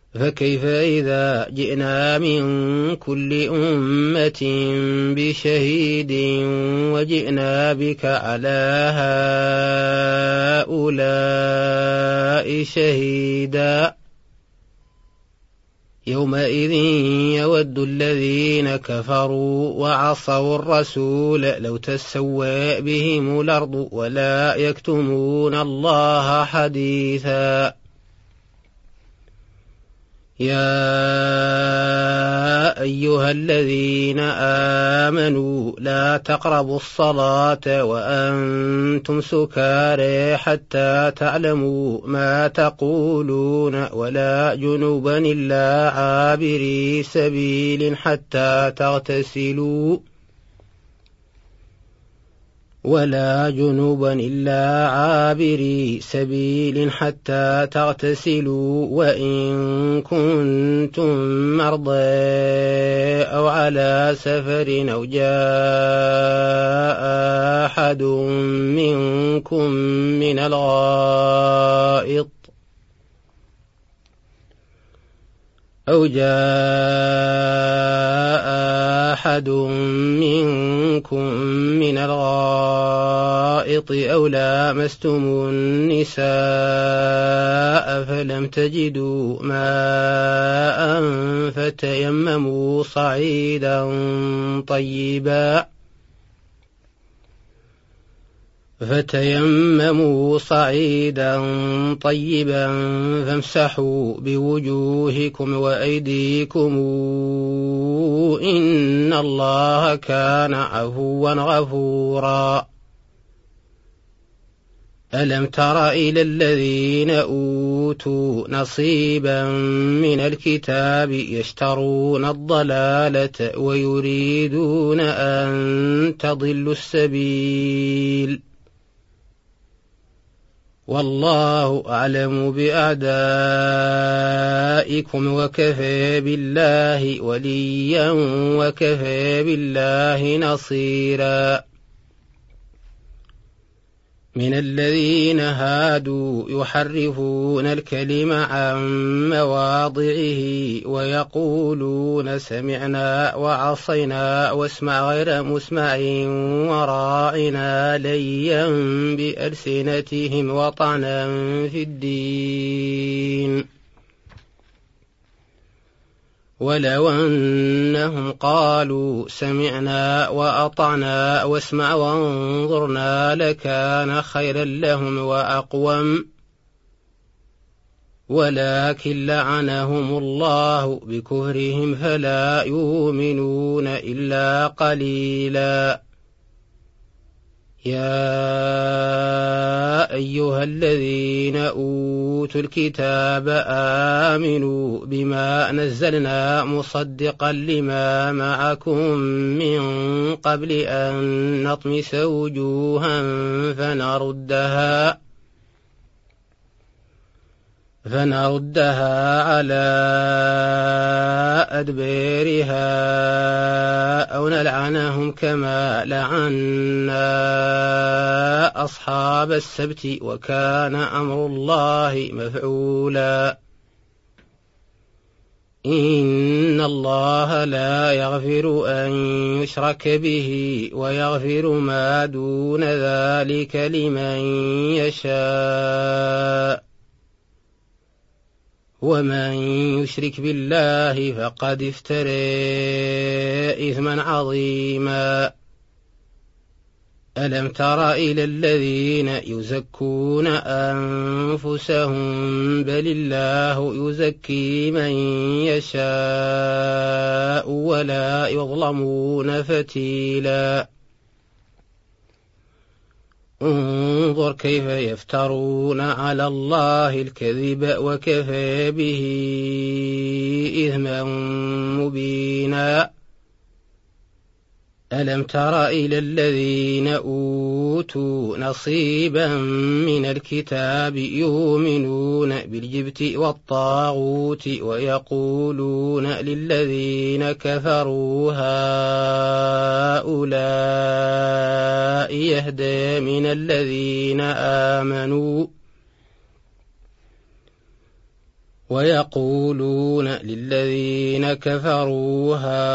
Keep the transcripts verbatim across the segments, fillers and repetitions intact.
فكيف إذا جئنا من كل أمة بشهيد وجئنا بك على هؤلاء شهيدا يومئذ يود الذين كفروا وعصوا الرسول لو تسوى بهم الأرض ولا يكتمون الله حديثا يا أيها الذين آمنوا لا تقربوا الصلاة وأنتم سكارى حتى تعلموا ما تقولون ولا جنبا إلا عابري سبيل حتى تغتسلوا ولا جنوبا إلا عابري سبيل حتى تغتسلوا وإن كنتم مرضى أو على سفر أو جاء أحد منكم من الغائط أو جاء أحد منكم من الغائط أو لامستم النساء فلم تجدوا ماء فتيمموا صعيدا طيبا فتيمموا صعيدا طيبا فامسحوا بوجوهكم وأيديكم إن الله كان عفوا غفورا ألم تر إلى الذين أوتوا نصيبا من الكتاب يشترون الضلالة ويريدون أن تضلوا السبيل والله أعلم بأعدائكم وكفى بالله وليا وكفى بالله نصيرا من الذين هادوا يحرفون الكلم عن مواضعه ويقولون سمعنا وعصينا واسمع غير مسمع وراعنا ليا بألسنتهم وطعنا في الدين ولو أنهم قالوا سمعنا وأطعنا واسمع وانظرنا لكان خيرا لهم وأقوم ولكن لعنهم الله بكفرهم فلا يؤمنون إلا قليلا يا أيها الذين أوتوا الكتاب آمنوا بما نزلنا مصدقا لما معكم من قبل أن نطمس وجوها فنردها فنردها على أدبارها أو نلعنهم كما لعنا أصحاب السبت وكان أمر الله مفعولا إن الله لا يغفر أن يشرك به ويغفر ما دون ذلك لمن يشاء ومن يشرك بالله فقد افترى إثما عظيما ألم تر إلى الذين يزكون أنفسهم بل الله يزكي من يشاء ولا يظلمون فتيلا انظر كيف يفترون على الله الكذب وكفى به إثما مبينا ألم تر إلى الذين أوتوا نصيبا من الكتاب يؤمنون بالجبت والطاغوت ويقولون للذين كفروا هؤلاء يهدى من الذين آمنوا ويقولون للذين كفروا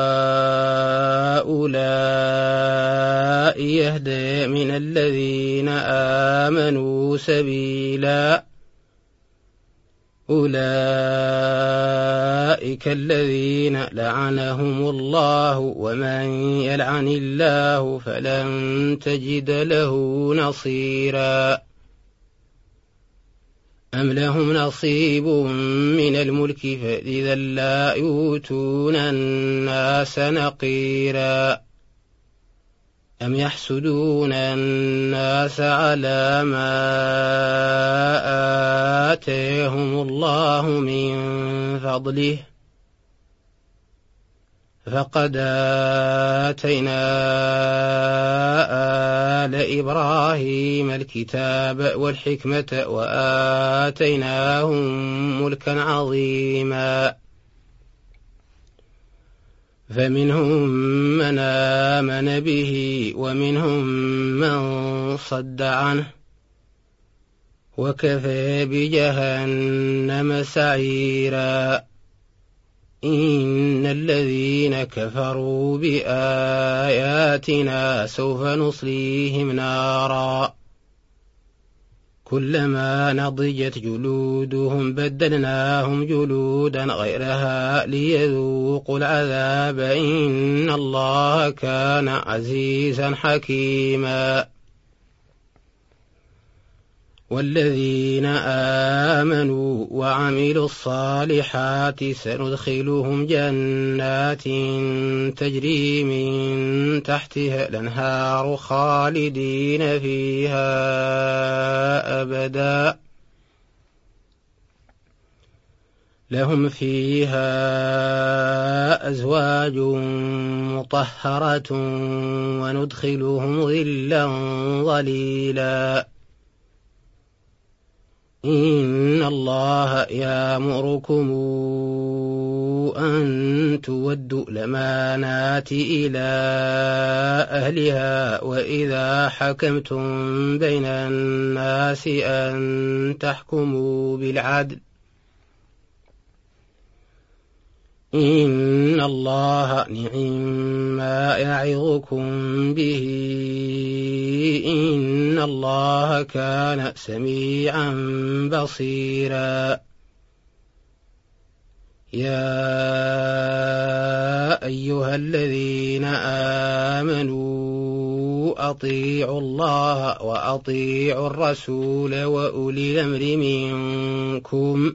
هؤلاء يهدى من الذين آمنوا سبيلا أولئك الذين لعنهم الله ومن يلعن الله فلن تجد له نصيرا أم لهم نصيب من الملك فإذا لا يؤتون الناس نقيرا أم يحسدون الناس على ما آتاهم الله من فضله فقد آتينا آل إبراهيم الكتاب والحكمة وآتيناهم ملكا عظيما فمنهم من آمن به ومنهم من صد عنه وكفى بجهنم سعيرا إن الذين كفروا بآياتنا سوف نصليهم نارا كلما نضجت جلودهم بدلناهم جلودا غيرها ليذوقوا العذاب إن الله كان عزيزا حكيما والذين آمنوا وعملوا الصالحات سندخلهم جنات تجري من تحتها الأنهار خالدين فيها أبدا لهم فيها أزواج مطهرة وندخلهم ظلا ظليلا إن الله يأمركم أن تودوا الأمانات إلى أهلها وإذا حكمتم بين الناس أن تحكموا بالعدل إن الله نعما يعظكم به إن الله كان سميعا بصيرا يا أيها الذين آمنوا أطيعوا الله وأطيعوا الرسول وأولي الأمر منكم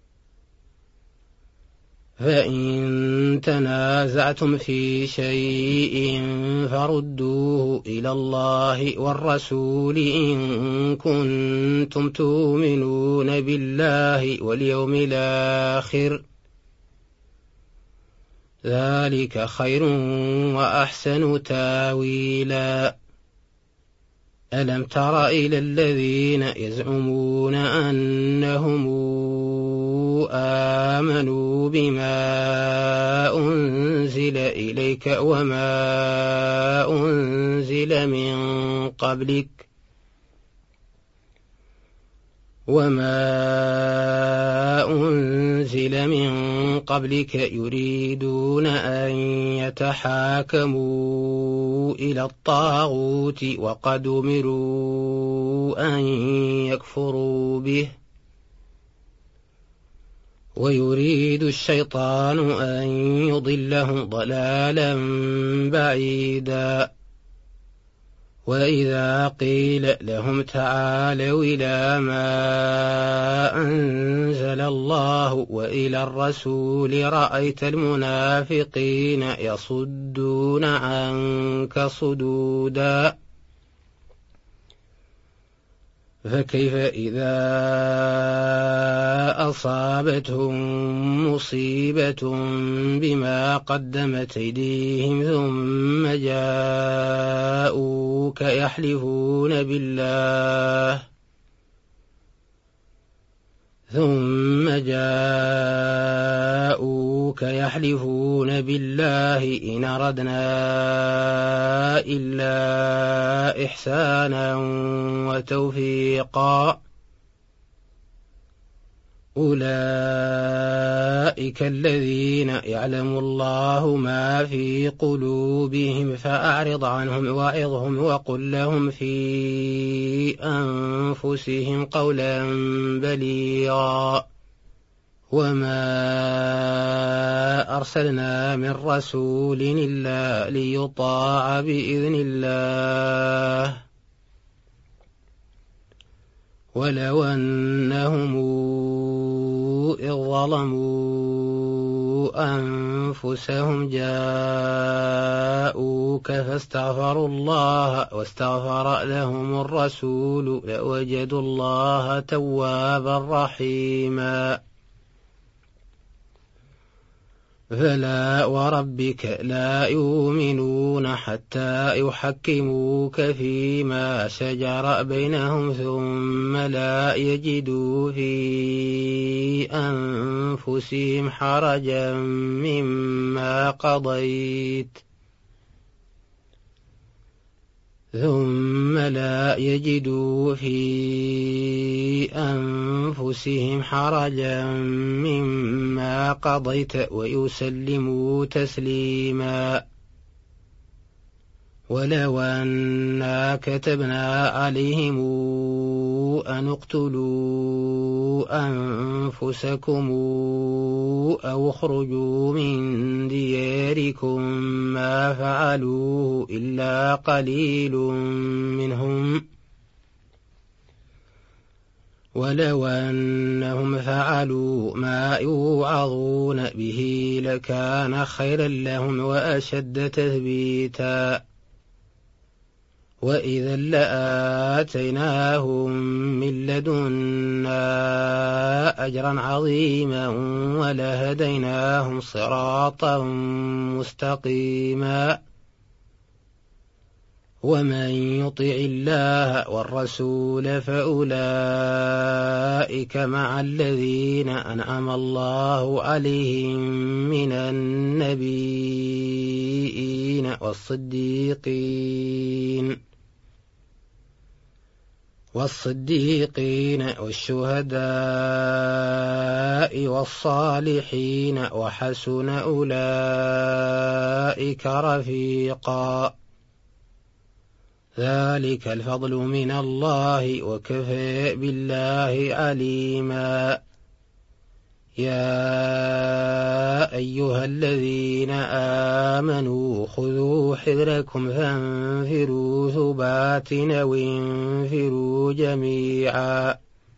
فإن تنازعتم في شيء فردوه إلى الله والرسول إن كنتم تؤمنون بالله واليوم الآخر ذلك خير وأحسن تاويلا ألم تر إلى الذين يزعمون أنهم آمنوا بما أنزل إليك وما أنزل من قبلك وما أنزل من قبلك يريدون أن يتحاكموا إلى الطاغوت وقد أمروا أن يكفروا به ويريد الشيطان أن يضلهم ضلالا بعيدا وإذا قيل لهم تعالوا إلى ما أنزل الله وإلى الرسول رأيت المنافقين يصدون عنك صدودا فكيف إذا أصابتهم مصيبة بما قدمت أيديهم ثم جاءوك يحلفون بالله ثم جاءوك يحلفون بالله إن أردنا إلا إحسانا وتوفيقا أولئك الذين يعلم الله ما في قلوبهم فأعرض عنهم وعظهم وقل لهم في أنفسهم قولا بليغا وما أرسلنا من رسول إلا ليطاع بإذن الله ولو أنهم إذ ظلموا أنفسهم جاءوك فاستغفروا الله واستغفر لهم الرسول لوجدوا الله توابا رحيما فلا وربك لا يؤمنون حتى يحكموك فيما شجر بينهم ثم لا يجدوا في أنفسهم حرجا مما قضيت ثم لا يجدوا في أنفسهم حرجا مما قضيت ويسلموا تسليما ولو أنا كتبنا عليهم أن اقتلوا أنفسكم أو اخرجوا من دياركم ما فعلوه إلا قليل منهم ولو أنهم فعلوا ما يوعظون به لكان خيرا لهم وأشد تثبيتا وإذا لآتيناهم من لدنا أجرا عظيما ولهديناهم صراطا مستقيما ومن يطع الله والرسول فأولئك مع الذين أنعم الله عليهم من النبيين والصديقين والصديقين والشهداء والصالحين وحسن أولئك رفيقا ذلك الفضل من الله وكفى بالله عليما يا أيها الذين آمنوا خذوا حذركم فانفروا ثبات أو انفروا جميعا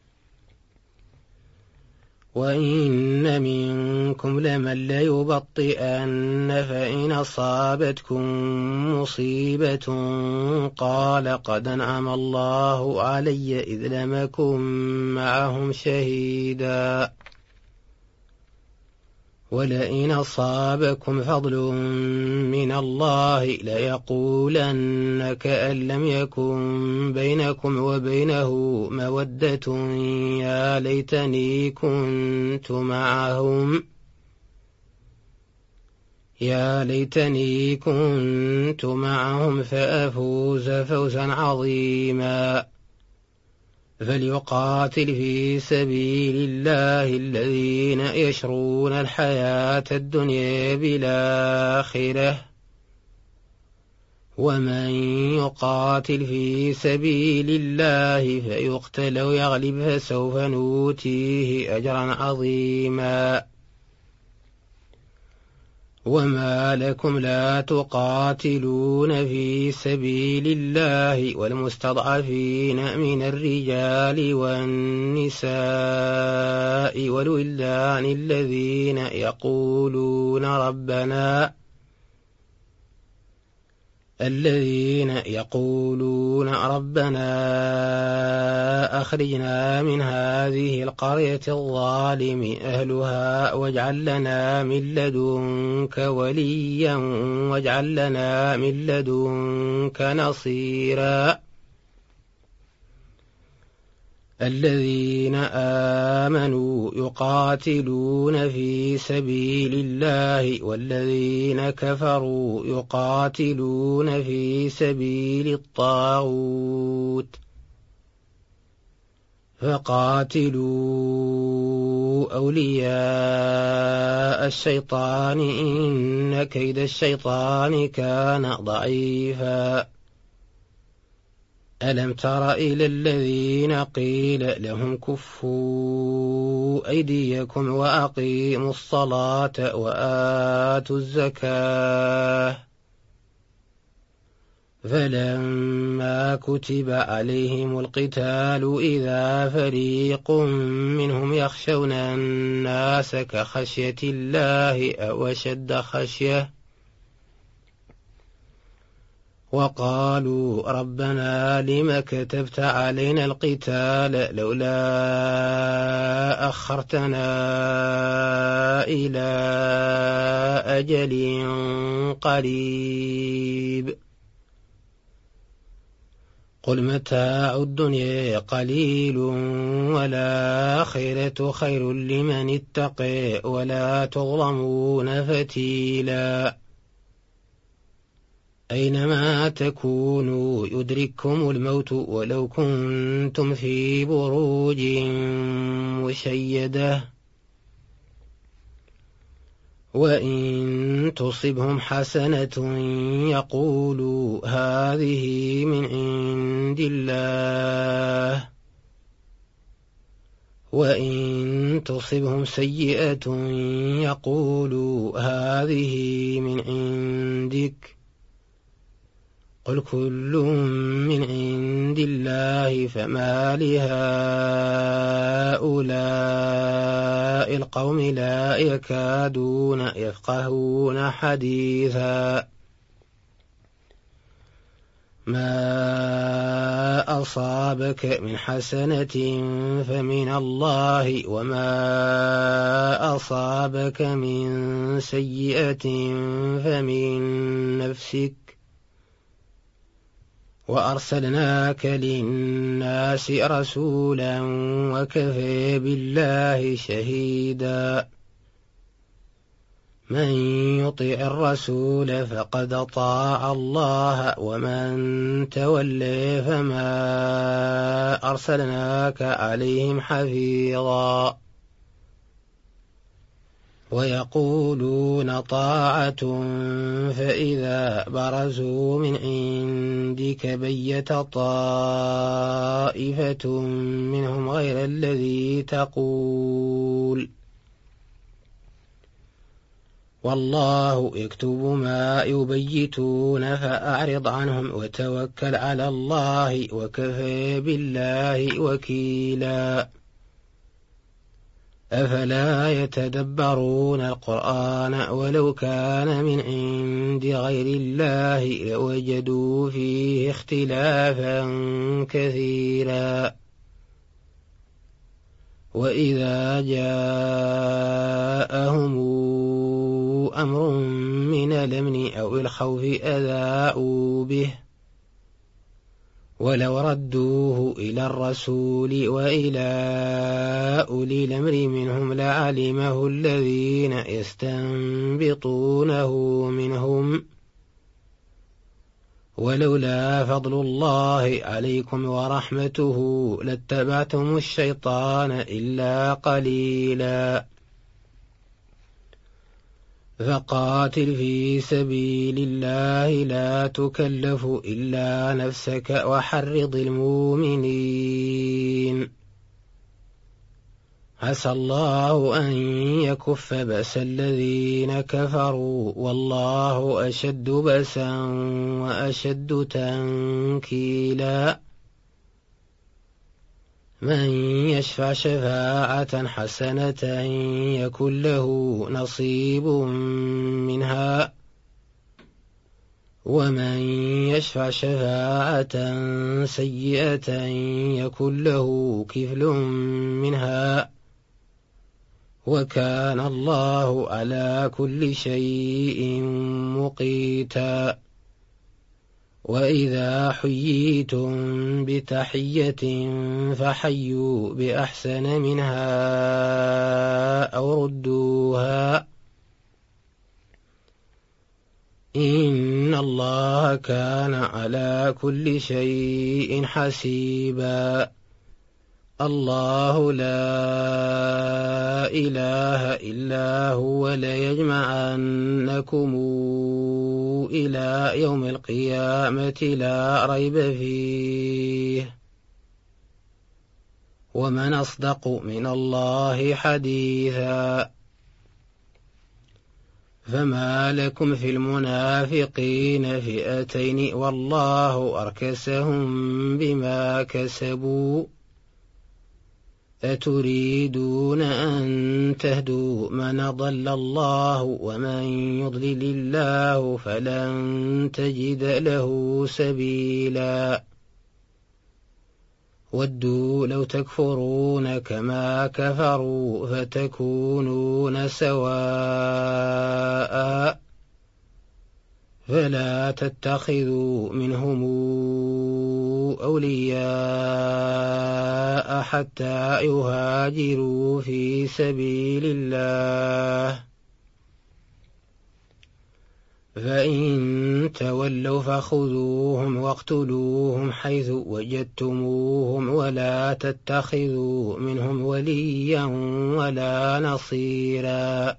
وإن منكم لمن ليبطئن فإن أصابتكم مصيبة قال قد أنعم الله علي إذ لم أكن معهم شهيدا ولئن أصابكم فضل من الله ليقولن كأن لم يكن بينكم وبينه مودة يا ليتني كنت معهم يا ليتني كنت معهم فأفوز فوزا عظيما فليقاتل في سبيل الله الذين يشرون الحياة الدنيا بالآخرة ومن يقاتل في سبيل الله فيقتل أو يغلب فسوف نؤتيه أجرا عظيما وما لكم لا تقاتلون في سبيل الله والمستضعفين من الرجال والنساء والولدان الذين يقولون ربنا الذين يقولون ربنا أخرجنا من هذه القرية الظالم أهلها واجعل لنا من لدنك وليا واجعل لنا من لدنك نصيرا الذين آمنوا يقاتلون في سبيل الله والذين كفروا يقاتلون في سبيل الطاغوت فقاتلوا أولياء الشيطان إن كيد الشيطان كان ضعيفا. ألم تر إلى الذين قيل لهم كفوا أيديكم وأقيموا الصلاة وآتوا الزكاة فلما كتب عليهم القتال إذا فريق منهم يخشون الناس كخشية الله أو أشد خشية وقالوا ربنا لم كتبت علينا القتال لولا أخرتنا إلى أجل قريب قل متاع الدنيا قليل والآخرة خير لمن اتقى ولا تظلمون فتيلا. أينما تكونوا يدرككم الموت ولو كنتم في بروج مشيدة وإن تصبهم حسنة يقولوا هذه من عند الله وإن تصبهم سيئة يقولوا هذه من عندك قل كل من عند الله فما لهؤلاء القوم لا يكادون يفقهون حديثا. ما أصابك من حسنة فمن الله وما أصابك من سيئة فمن نفسك وأرسلناك للناس رسولا وكفى بالله شهيدا. من يطع الرسول فقد أطاع الله ومن تولى فما أرسلناك عليهم حفيظا. ويقولون طاعة فإذا برزوا من عندك بيت طائفة منهم غير الذي تقول والله يكتب ما يبيتون فأعرض عنهم وتوكل على الله وكفى بالله وكيلا. أفلا يتدبرون القرآن ولو كان من عند غير الله لوجدوا فيه اختلافا كثيرا. وإذا جاءهم أمر من الأمن أو الخوف أذاعوا به ولو ردوه إلى الرسول وإلى أولي الأمر منهم لعلمه الذين يستنبطونه منهم ولولا فضل الله عليكم ورحمته لاتبعتم الشيطان إلا قليلا. فقاتل في سبيل الله لا تكلف إلا نفسك وحرض المؤمنين عسى الله أن يكف بأس الذين كفروا والله أشد بأسا وأشد تنكيلا. من يشفع شفاعة حسنة يكن له نصيب منها ومن يشفع شفاعة سيئة يكن له كفل منها وكان الله على كل شيء مقيتا. وإذا حييتم بتحية فحيوا بأحسن منها أو ردوها إن الله كان على كل شيء حسيبا. الله لا إله إلا هو ليجمعنكم إلى يوم القيامة لا ريب فيه ومن أصدق من الله حديثا. فما لكم في المنافقين فئتين والله أركسهم بما كسبوا أتريدون أن تهدوا من ضل الله ومن يضلل الله فلن تجد له سبيلا. ودوا لو تكفرون كما كفروا فتكونون سواء فلا تتخذوا منهم أولياء حتى يهاجروا في سبيل الله فإن تولوا فخذوهم واقتلوهم حيث وجدتموهم ولا تتخذوا منهم وليا ولا نصيرا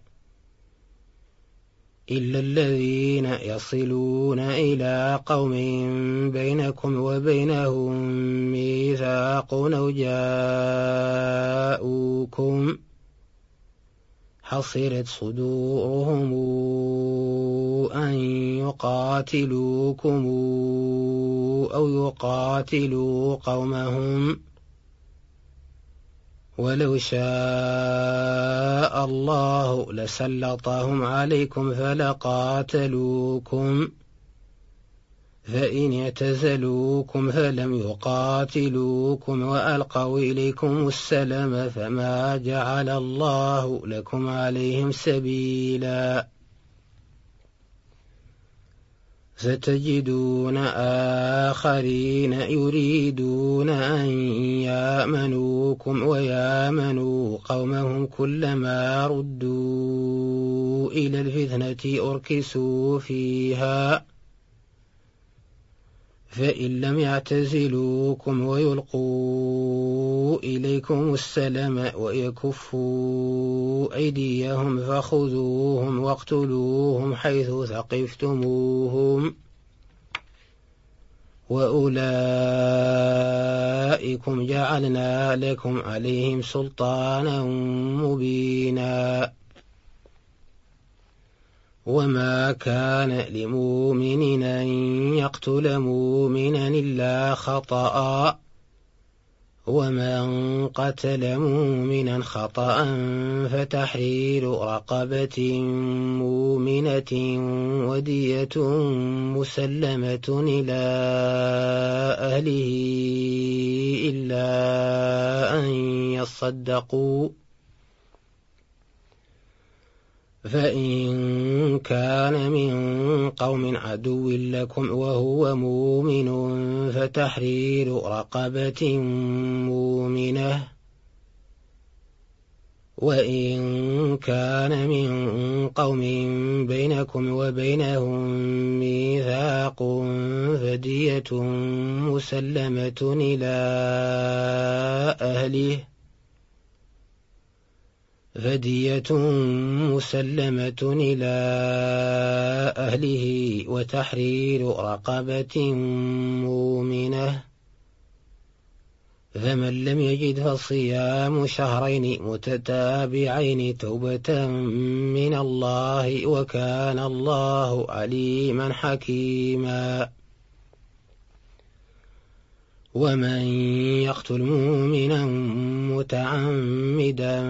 إلا الذين يصلون إلى قوم بينكم وبينهم ميثاق أو جاءوكم حصرت صدورهم أن يقاتلوكم أو يقاتلوا قومهم ولو شاء الله لسلطهم عليكم فلقاتلوكم فإن اعتزلوكم فلم يقاتلوكم وألقوا إليكم السلم فما جعل الله لكم عليهم سبيلا. ستجدون آخرين يريدون أن يامنوكم ويامنوا قومهم كلما ردوا إلى الفتنة أركسوا فيها فإن لم يعتزلوكم ويلقوا إليكم السلم ويكفوا أيديهم فخذوهم واقتلوهم حيث ثقفتموهم وأولئكم جعلنا لكم عليهم سلطانا مبينا. وما كان لمؤمن أن يقتل مؤمنا إلا خطأ ومن قتل مؤمنا خطأ فتحرير رقبة مؤمنة ودية مسلمة إلى أهله إلا أن يصدقوا فإن كان من قوم عدو لكم وهو مؤمن فتحرير رقبة مؤمنة وإن كان من قوم بينكم وبينهم ميثاق فدية مسلمة إلى أهله فدية مسلمة إلى أهله وتحرير رقبة مؤمنة فمن لم يجد فصيام شهرين متتابعين توبة من الله وكان الله عليما حكيما. ومن يقتل مؤمنا متعمدا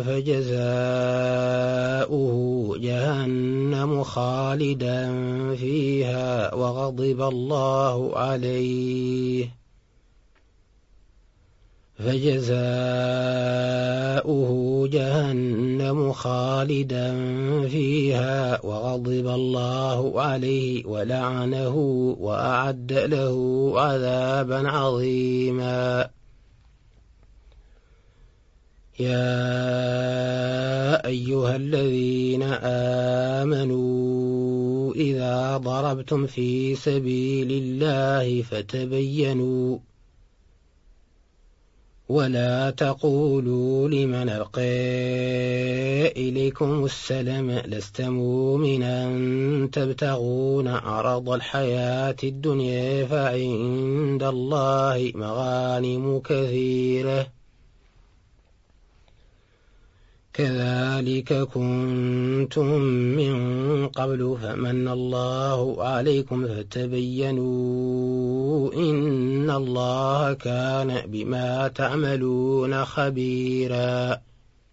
فجزاؤه جهنم خالدا فيها وغضب الله عليه فجزاؤه جهنم خالدا فيها وغضب الله عليه ولعنه وأعد له عذابا عظيما. يا أيها الذين آمنوا إذا ضربتم في سبيل الله فتبينوا ولا تقولوا لمن ألقى إليكم السلام لست مؤمنا تبتغون عرض الحياة الدنيا فعند الله مغانم كثيرة كذلك كنتم من قبل فمن الله عليكم فتبينوا إن الله كان بما تعملون خبيرا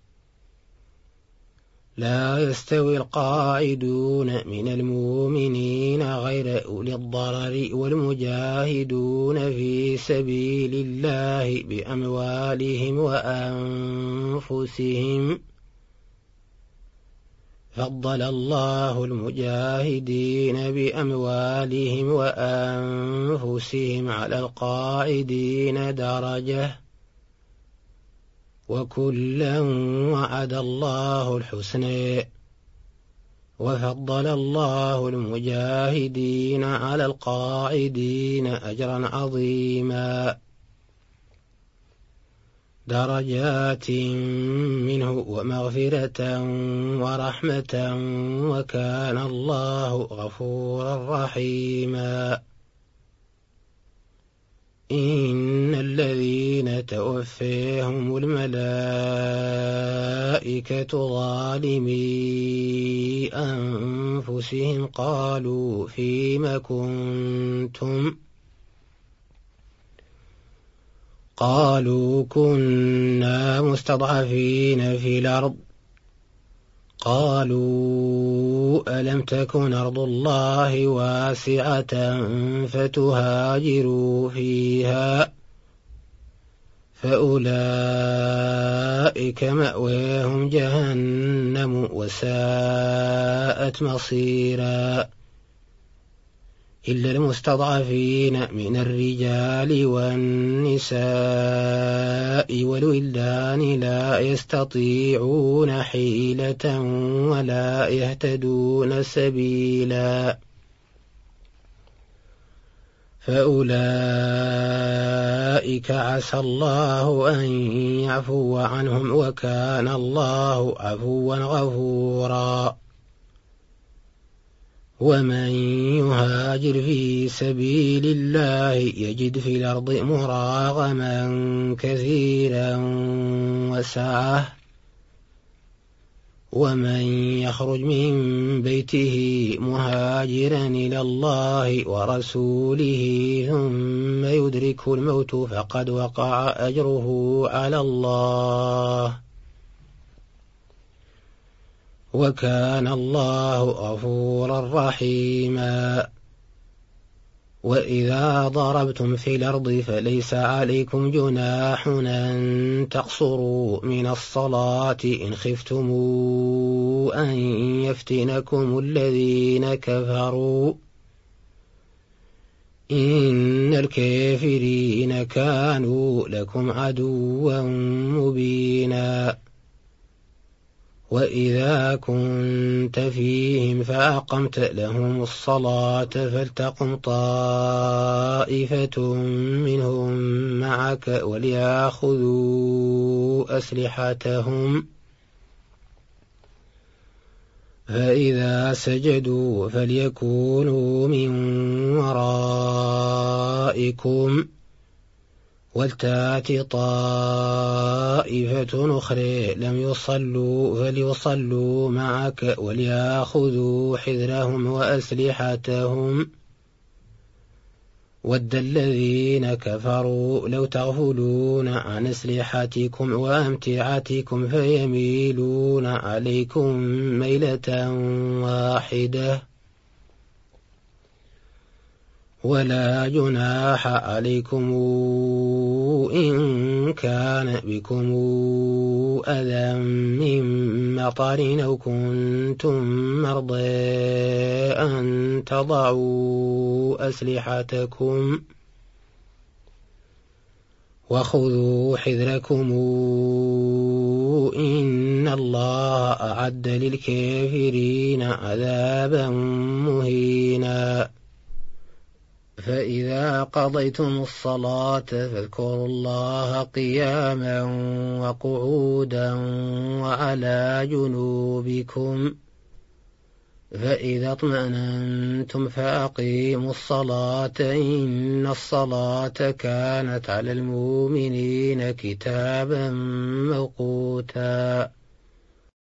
لا يستوي القاعدون من المؤمنين غير أولي الضرر والمجاهدون في سبيل الله بأموالهم وأنفسهم فضل الله المجاهدين بأموالهم وأنفسهم على القاعدين درجة وكلا وعد الله الحسنى وفضل الله المجاهدين على القاعدين أجرا عظيما درجات منه ومغفرة ورحمة وكان الله غفورا رحيما إن الذين توفيهم الملائكة ظالمي أنفسهم قالوا فيم كنتم قالوا كنا مستضعفين في الأرض قالوا ألم تكن أرض الله واسعة فتهاجروا فيها فأولئك مأواهم جهنم وساءت مصيرا إلا المستضعفين من الرجال والنساء والولدان لا يستطيعون حيلة ولا يهتدون سبيلا فأولئك عسى الله أن يعفو عنهم وكان الله عفوا غفورا ومن يهاجر في سبيل الله يجد في الأرض مراغما كثيرا وسعة ومن يخرج من بيته مهاجرا إلى الله ورسوله ثم يدركه الموت فقد وقع أجره على الله وكان الله غفورا رحيما وإذا ضربتم في الأرض فليس عليكم جناح أن تقصروا من الصلاة إن خفتم أن يفتنكم الذين كفروا إن الكافرين كانوا لكم عدوا مبينا وإذا كنت فيهم فأقمت لهم الصلاة فلتقم طائفة منهم معك وليأخذوا أسلحتهم فإذا سجدوا فليكونوا من ورائكم ولتأت طائفة أخرى لم يصلوا فليصلوا معك وليأخذوا حذرهم وأسلحتهم ود الذين كفروا لو تغفلون عن أسلحتكم وأمتعتكم فيميلون عليكم ميلة واحدة ولا جناح عليكم إن كان بكم أذى من مطر أو كنتم مرضى أن تضعوا أسلحتكم وخذوا حذركم إن الله أعد للكافرين عذابا مهينا فإذا قضيتم الصلاة فاذكروا الله قياما وقعودا وعلى جنوبكم، فإذا اطمأننتم فأقيموا الصلاة إن الصلاة كانت على المؤمنين كتابا موقوتا.